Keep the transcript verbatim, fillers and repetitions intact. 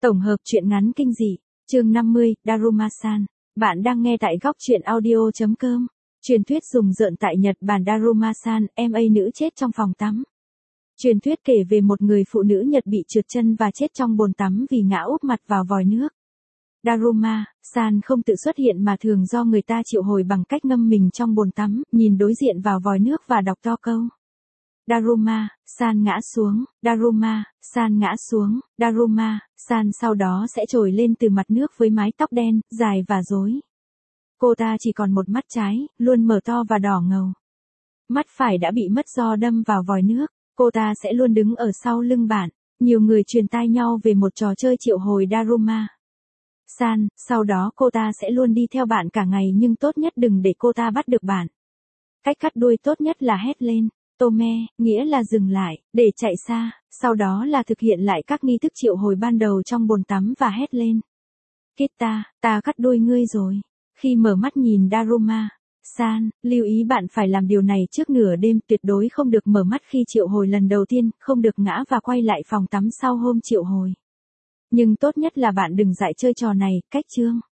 Tổng hợp truyện ngắn kinh dị, chương năm mươi, Daruma-san. Bạn đang nghe tại góc truyện audio chấm com. Truyền thuyết rùng rợn tại Nhật Bản. Daruma-san, em a nữ chết trong phòng tắm. Truyền thuyết kể về một người phụ nữ Nhật bị trượt chân và chết trong bồn tắm vì ngã úp mặt vào vòi nước. Daruma-san không tự xuất hiện mà thường do người ta triệu hồi bằng cách ngâm mình trong bồn tắm, nhìn đối diện vào vòi nước và đọc to câu. Daruma-san ngã xuống, Daruma-san ngã xuống, Daruma-san sau đó sẽ trồi lên từ mặt nước với mái tóc đen, dài và rối. Cô ta chỉ còn một mắt trái, luôn mở to và đỏ ngầu. Mắt phải đã bị mất do đâm vào vòi nước. Cô ta sẽ luôn đứng ở sau lưng bạn. Nhiều người truyền tai nhau về một trò chơi triệu hồi Daruma-san, sau đó cô ta sẽ luôn đi theo bạn cả ngày nhưng tốt nhất đừng để cô ta bắt được bạn. Cách cắt đuôi tốt nhất là hét lên. Tome, nghĩa là dừng lại, để chạy xa, sau đó là thực hiện lại các nghi thức triệu hồi ban đầu trong bồn tắm và hét lên. Kita, ta cắt đuôi ngươi rồi. Khi mở mắt nhìn Daruma-san, lưu ý bạn phải làm điều này trước nửa đêm, tuyệt đối không được mở mắt khi triệu hồi lần đầu tiên, không được ngã và quay lại phòng tắm sau hôm triệu hồi. Nhưng tốt nhất là bạn đừng dại chơi trò này, cách chương.